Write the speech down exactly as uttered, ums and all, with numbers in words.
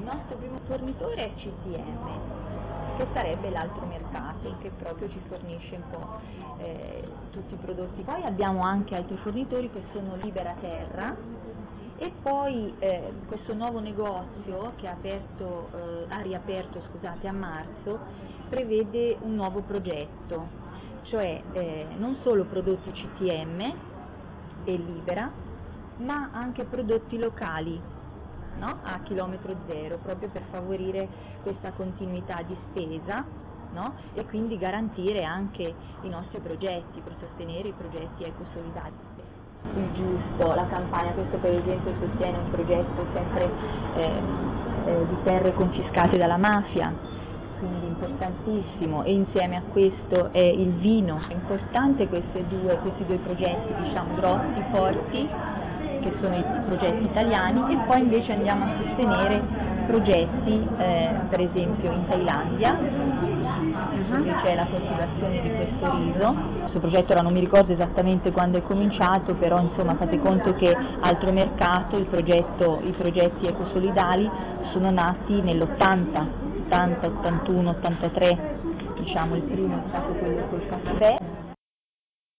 nostro primo fornitore è C T M, che sarebbe l'altro mercato, che proprio ci fornisce un po' eh, tutti i prodotti. Poi abbiamo anche altri fornitori che sono Libera Terra, e poi eh, questo nuovo negozio che ha, aperto, eh, ha riaperto scusate, a marzo prevede un nuovo progetto, cioè eh, non solo prodotti C T M e Libera, ma anche prodotti locali, no? A chilometro zero, proprio per favorire questa continuità di spesa, no? E quindi garantire anche i nostri progetti, per sostenere i progetti ecosolidali. Il giusto, la campagna, questo per esempio sostiene un progetto sempre eh, eh, di terre confiscate dalla mafia, quindi importantissimo, e insieme a questo è il vino. È importante questi due, questi due progetti, diciamo, grossi, forti, che sono i progetti italiani, e poi invece andiamo a sostenere progetti eh, per esempio in Thailandia, dove c'è la coltivazione di questo riso. Questo progetto ora non mi ricordo esattamente quando è cominciato, però insomma fate conto che altro mercato, il progetto, i progetti ecosolidali sono nati nell'ottanta, ottanta, ottantuno, ottantatré, diciamo il primo è stato quello col caffè.